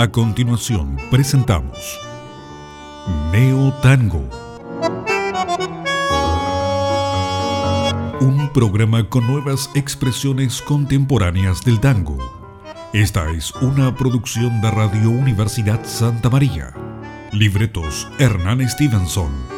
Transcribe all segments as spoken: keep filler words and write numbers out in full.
A continuación presentamos Neo Tango, un programa con nuevas expresiones contemporáneas del tango. Esta es una producción de Radio Universidad Santa María. Libretos Hernán Stevenson.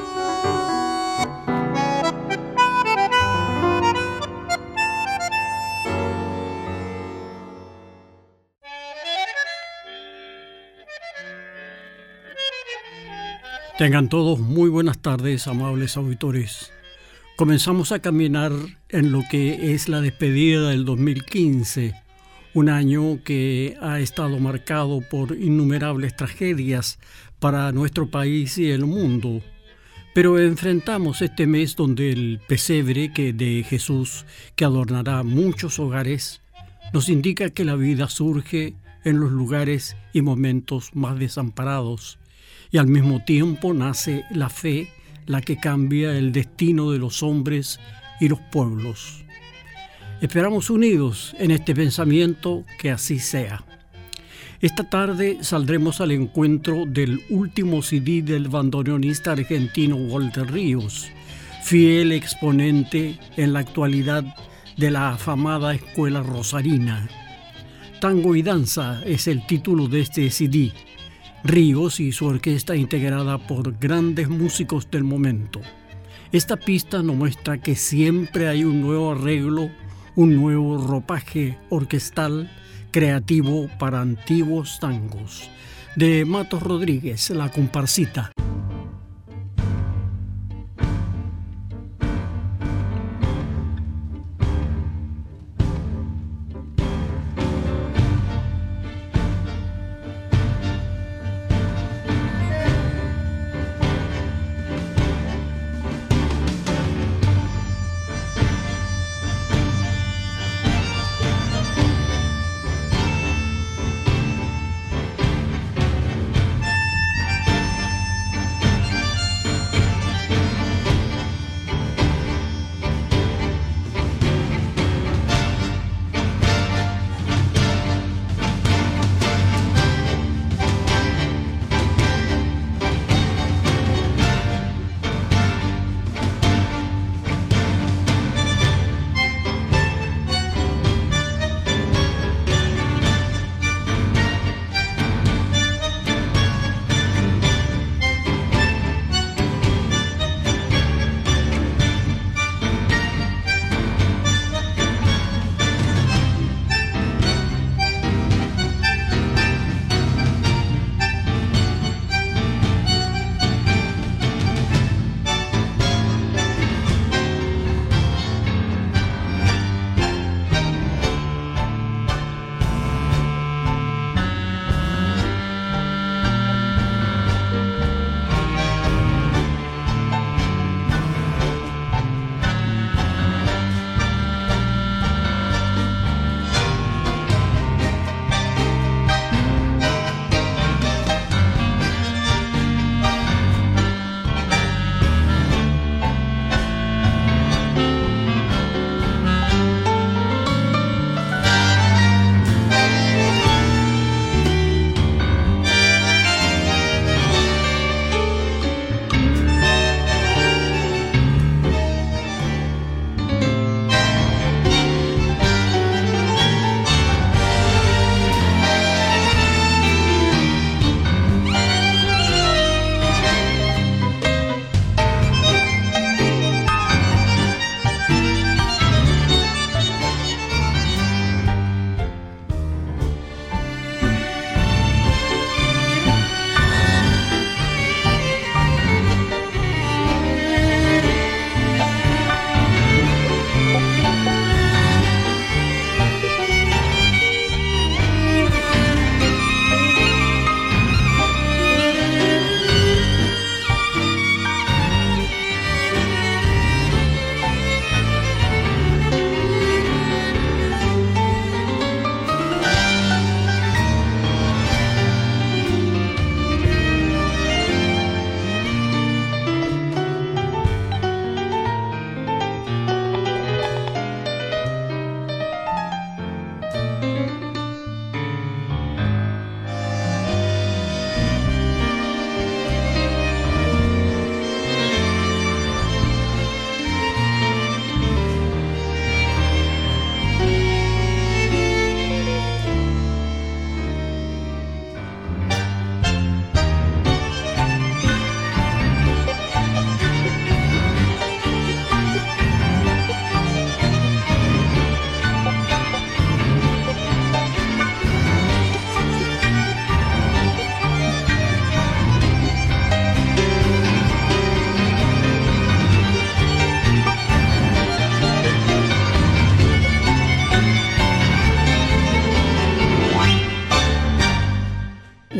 Tengan todos muy buenas tardes, amables auditores. Comenzamos a caminar en lo que es la despedida del dos mil quince, un año que ha estado marcado por innumerables tragedias para nuestro país y el mundo. Pero enfrentamos este mes donde el pesebre que de Jesús, que adornará muchos hogares, nos indica que la vida surge en los lugares y momentos más desamparados. Y al mismo tiempo nace la fe, la que cambia el destino de los hombres y los pueblos. Esperamos unidos en este pensamiento que así sea. Esta tarde saldremos al encuentro del último C D del bandoneonista argentino Walter Ríos, fiel exponente en la actualidad de la afamada escuela rosarina. Tango y danza es el título de este C D. Ríos y su orquesta integrada por grandes músicos del momento. Esta pista nos muestra que siempre hay un nuevo arreglo, un nuevo ropaje orquestal creativo para antiguos tangos. De Matos Rodríguez, La Comparsita.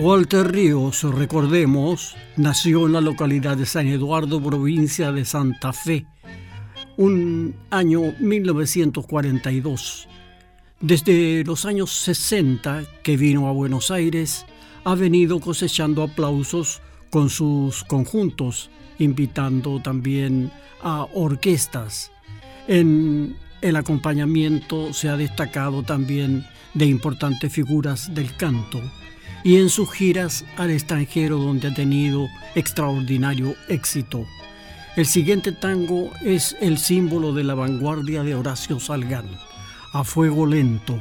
Walter Ríos, recordemos, nació en la localidad de San Eduardo, provincia de Santa Fe, un año mil novecientos cuarenta y dos. Desde los años sesenta que vino a Buenos Aires, ha venido cosechando aplausos con sus conjuntos, invitando también a orquestas. En el acompañamiento se ha destacado también de importantes figuras del canto y en sus giras al extranjero, donde ha tenido extraordinario éxito. El siguiente tango es el símbolo de la vanguardia de Horacio Salgán, A Fuego Lento.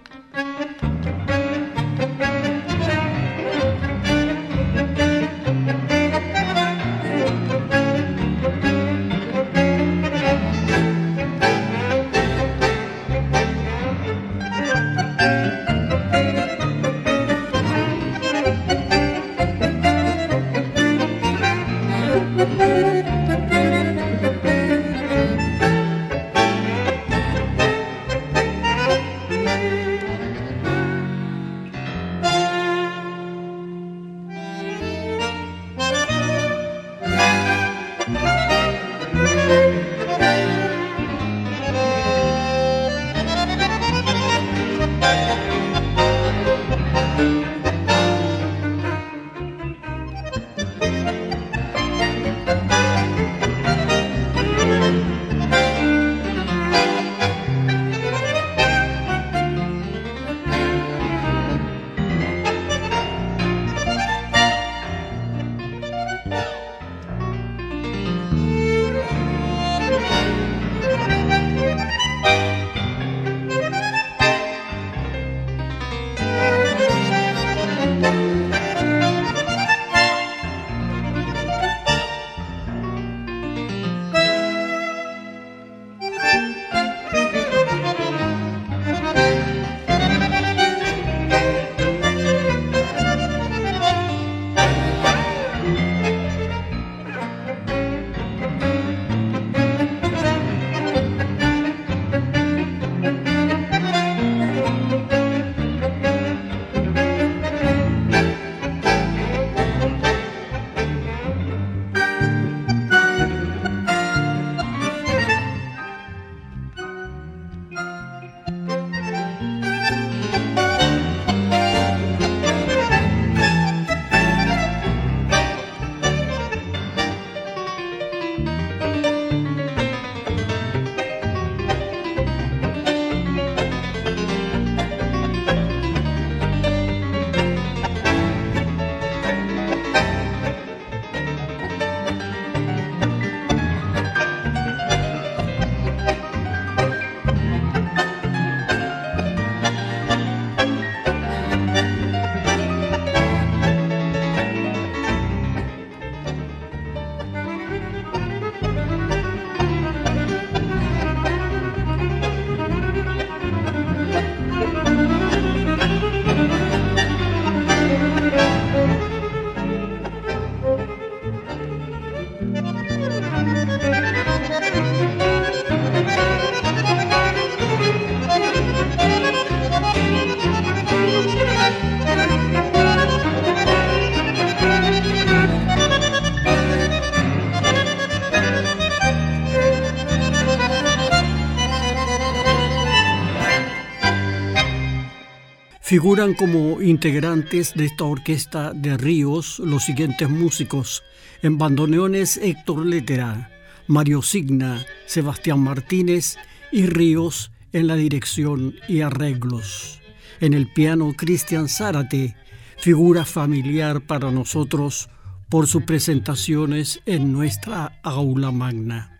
Figuran como integrantes de esta orquesta de Ríos los siguientes músicos: en bandoneones Héctor Lettera, Mario Signa, Sebastián Martínez y Ríos en la dirección y arreglos. En el piano Cristian Zárate, figura familiar para nosotros por sus presentaciones en nuestra aula magna.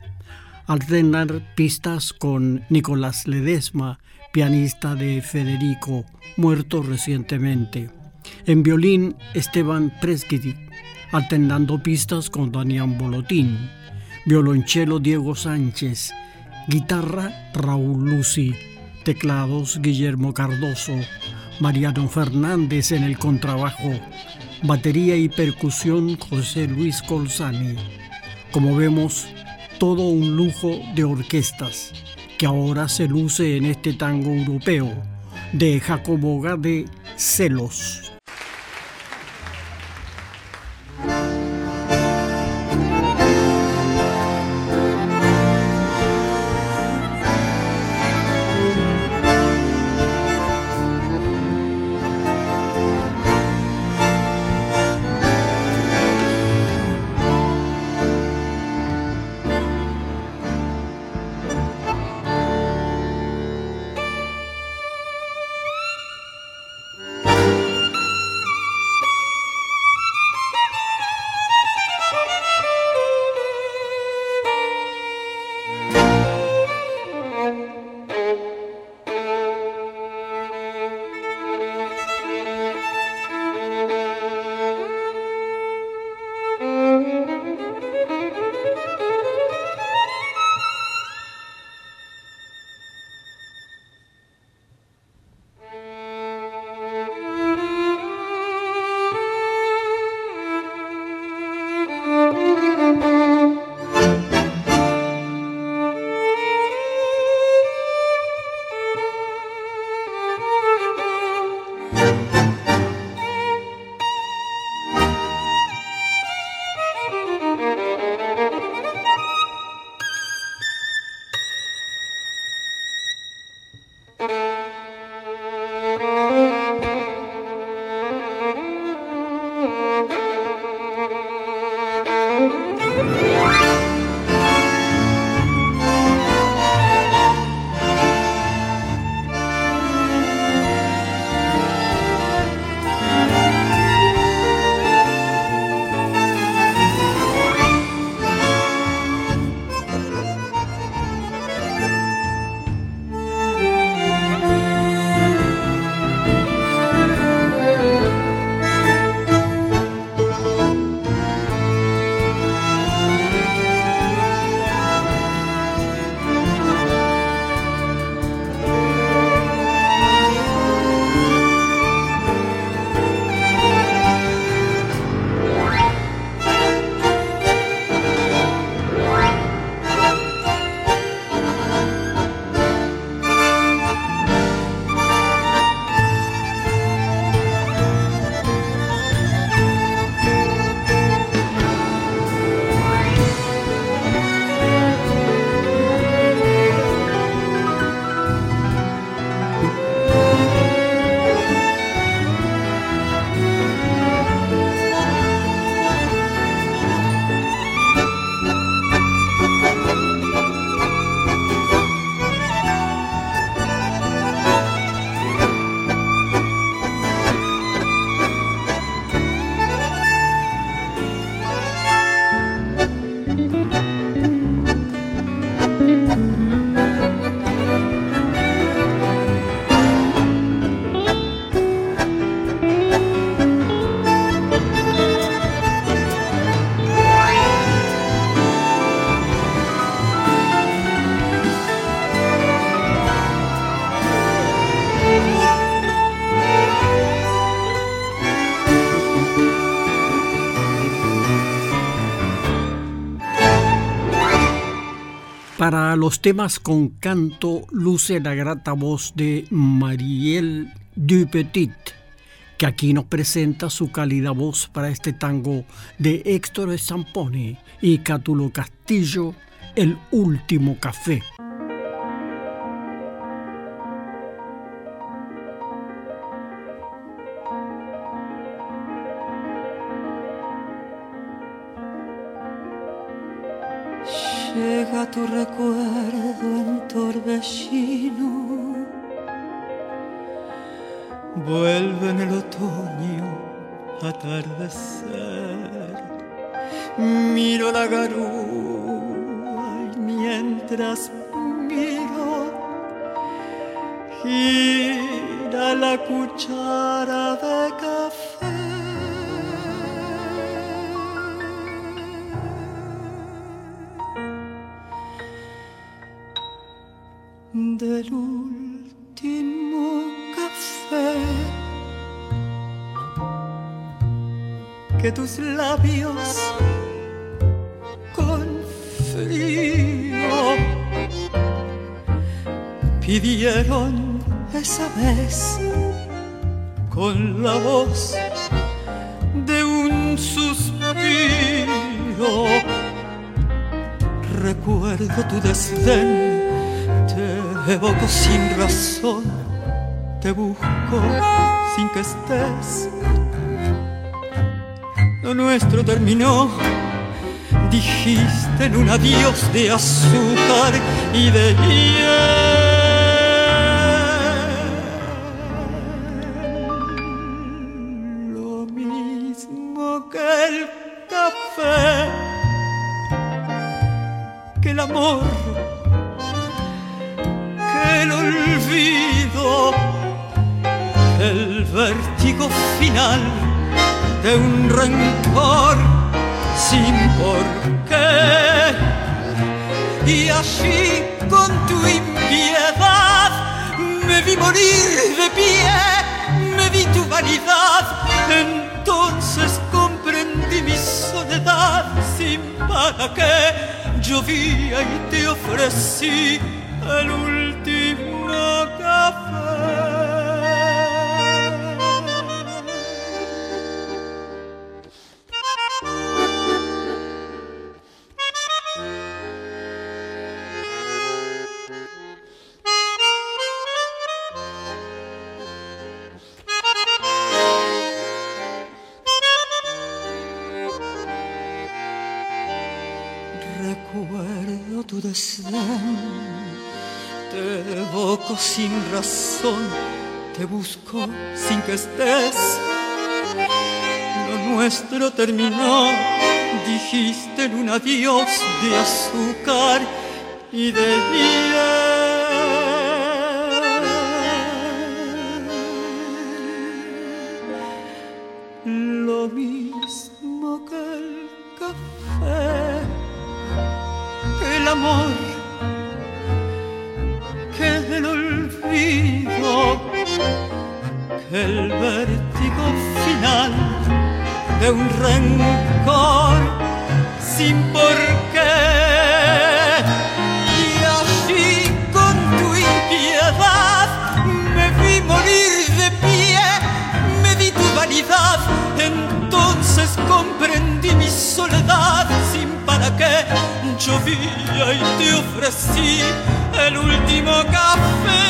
Alternar pistas con Nicolás Ledesma, pianista de Federico, muerto recientemente. En violín, Esteban Presquiti, alternando pistas con Damián Bolotín. Violonchelo, Diego Sánchez. Guitarra, Raúl Lucy. Teclados, Guillermo Cardoso. Mariano Fernández en el contrabajo. Batería y percusión, José Luis Colzani. Como vemos, todo un lujo de orquestas que ahora se luce en este tango europeo de Jacobo Gade, Celos. Para los temas con canto luce la grata voz de Marielle Dupetit, que aquí nos presenta su cálida voz para este tango de Héctor Zamponi y Cátulo Castillo, El Último Café. Llega tu recuerdo en torbellino, vuelve en el otoño atardecer. Miro la garúa y mientras miro gira la cuchara de café. Del último café que tus labios con frío pidieron esa vez con la voz de un suspiro. Recuerdo tu desdén, te evoco sin razón, te busco sin que estés. Lo nuestro terminó, dijiste en un adiós de azúcar y de hiel. Lo mismo que el café, que el amor, el olvido, el vértigo final de un rencor sin por qué. Y allí con tu impiedad me vi morir de pie, me vi tu vanidad. Entonces comprendí mi soledad sin para qué. Llovía y te ofrecí el último café. desdén. Te evoco sin razón, te busco sin que estés. Lo nuestro terminó, dijiste en un adiós de azúcar y de hiel. Lo mismo que el café, que el amor, que el olvido, que el vértigo final de un rencor sin por qué. Y así con tu impiedad me vi morir de pie, me di tu vanidad, entonces comprendí mi soledad sin para qué. Llovía y te ofrecí el último café,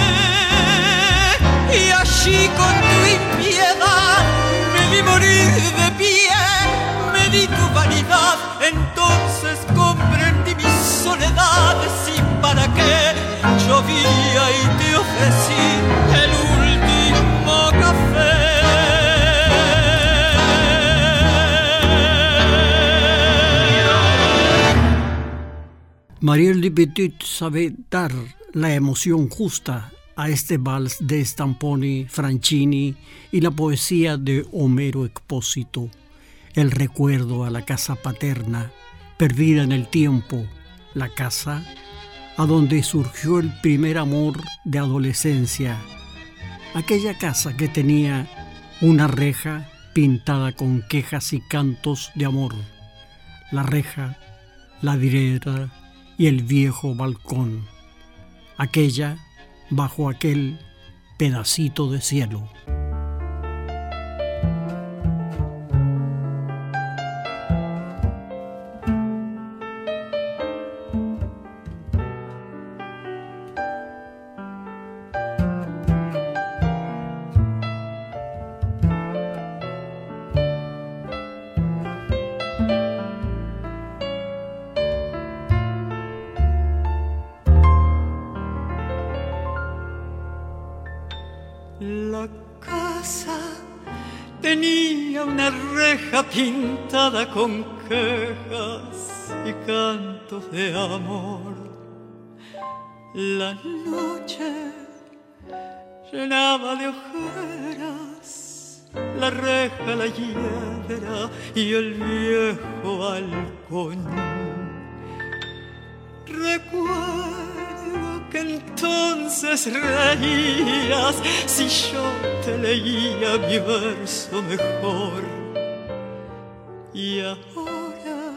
y allí con tu impiedad me vi morir de pie, me di tu vanidad, entonces comprendí mi soledad sin para qué. Llovía y te ofrecí el último café. Marielle de Petit sabe dar la emoción justa a este vals de Stamponi, Franchini y la poesía de Homero Expósito, el recuerdo a la casa paterna, perdida en el tiempo, la casa a donde surgió el primer amor de adolescencia, aquella casa que tenía una reja pintada con quejas y cantos de amor, la reja, la vidriera y el viejo balcón, aquella bajo aquel pedacito de cielo. La casa tenía una reja pintada con quejas y cantos de amor. La noche llenaba de ojeras la reja, la hiedra y el viejo balcón. Recuerdo que entonces reías si yo te leía mi verso mejor. Y ahora,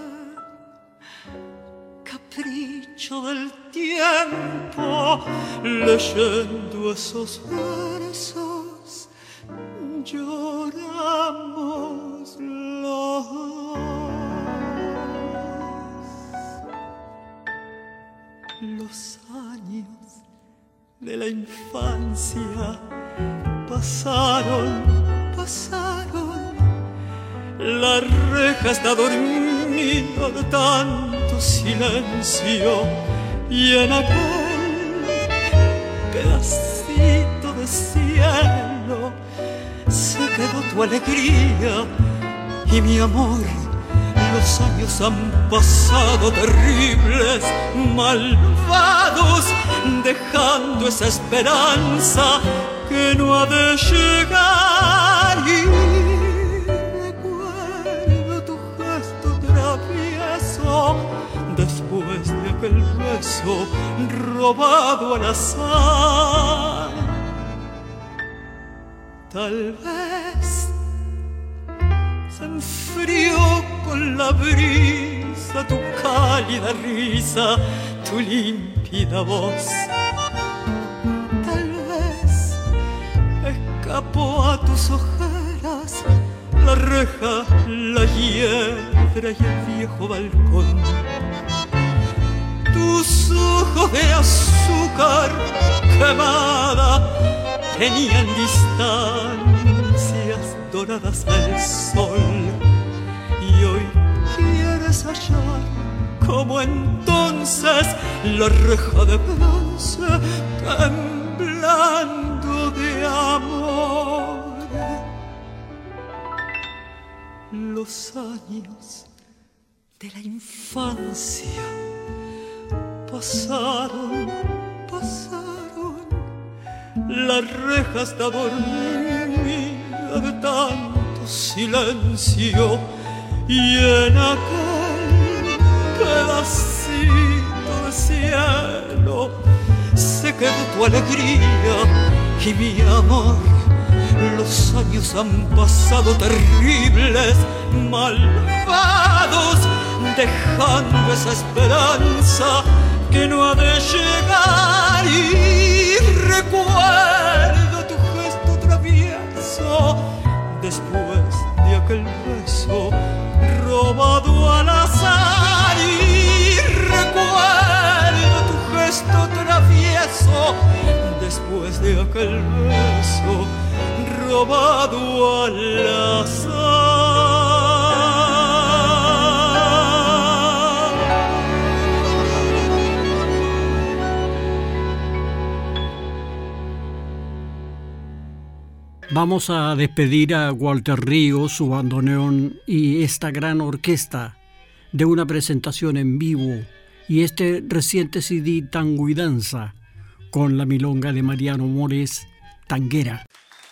capricho del tiempo, leyendo esos versos, lloramos los dos. Los años de la infancia pasaron, pasaron. La reja está dormida de tanto silencio, y en aquel pedacito de cielo se quedó tu alegría y mi amor. Los años han pasado terribles, malvados, dejando esa esperanza que no ha de llegar. Y recuerdo tu gesto travieso después de aquel beso robado al azar. Tal vez se enfrió con la brisa tu cálida risa, tu límpida voz. Tal vez escapó a tus ojeras la reja, la hiedra y el viejo balcón. Tus ojos de azúcar quemada tenían distancias doradas al sol, y hoy quieres hallar como entonces la reja de bronce temblando de amor. Los años de la infancia pasaron, pasaron, las rejas está dormida de tanto silencio, y en aquel pedacito de cielo se quedó tu alegría y mi amor. Los años han pasado terribles, malvados, dejando esa esperanza que no ha de llegar. Y recuerdo tu gesto travieso después de aquel beso robado al azar. Y recuerdo tu gesto travieso después de aquel beso robado al azar. Vamos a despedir a Walter Ríos, su bandoneón y esta gran orquesta de una presentación en vivo y este reciente C D Tango y Danza con la milonga de Mariano Mores, Tanguera.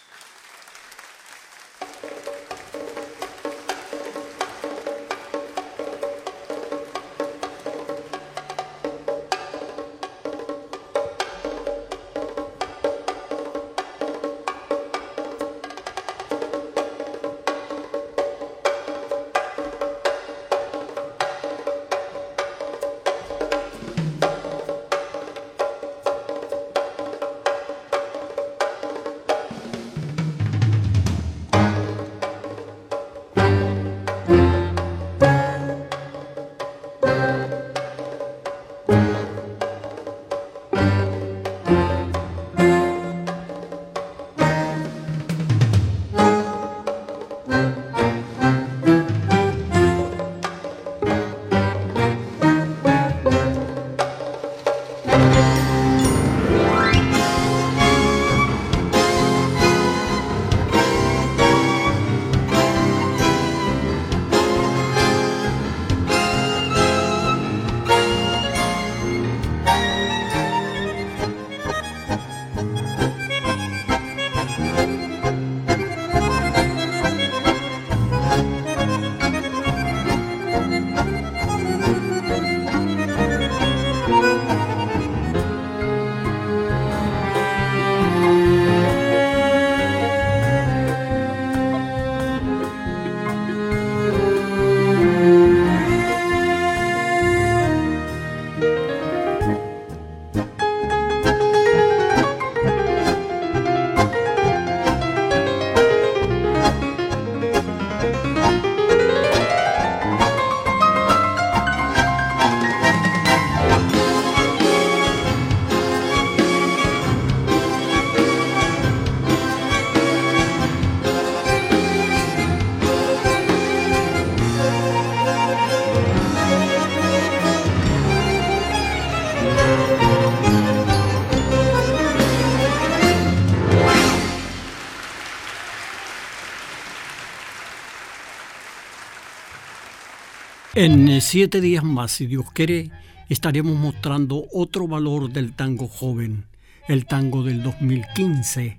En siete días más, si Dios quiere, estaremos mostrando otro valor del tango joven, el tango del dos mil quince,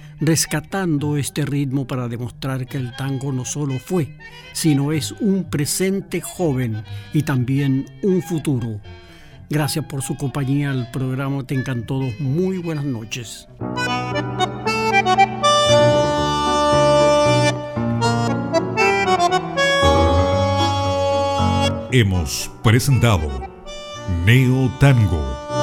rescatando este ritmo para demostrar que el tango no solo fue, sino es un presente joven y también un futuro. Gracias por su compañía al programa Tengan Todos muy buenas noches. Hemos presentado Neo Tango,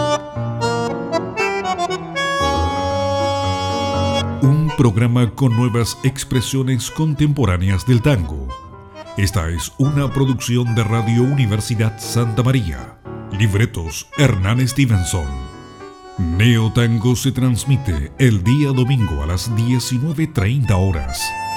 un programa con nuevas expresiones contemporáneas del tango. Esta es una producción de Radio Universidad Santa María. Libretos Hernán Stevenson. Neo Tango se transmite el día domingo a las diecinueve treinta horas.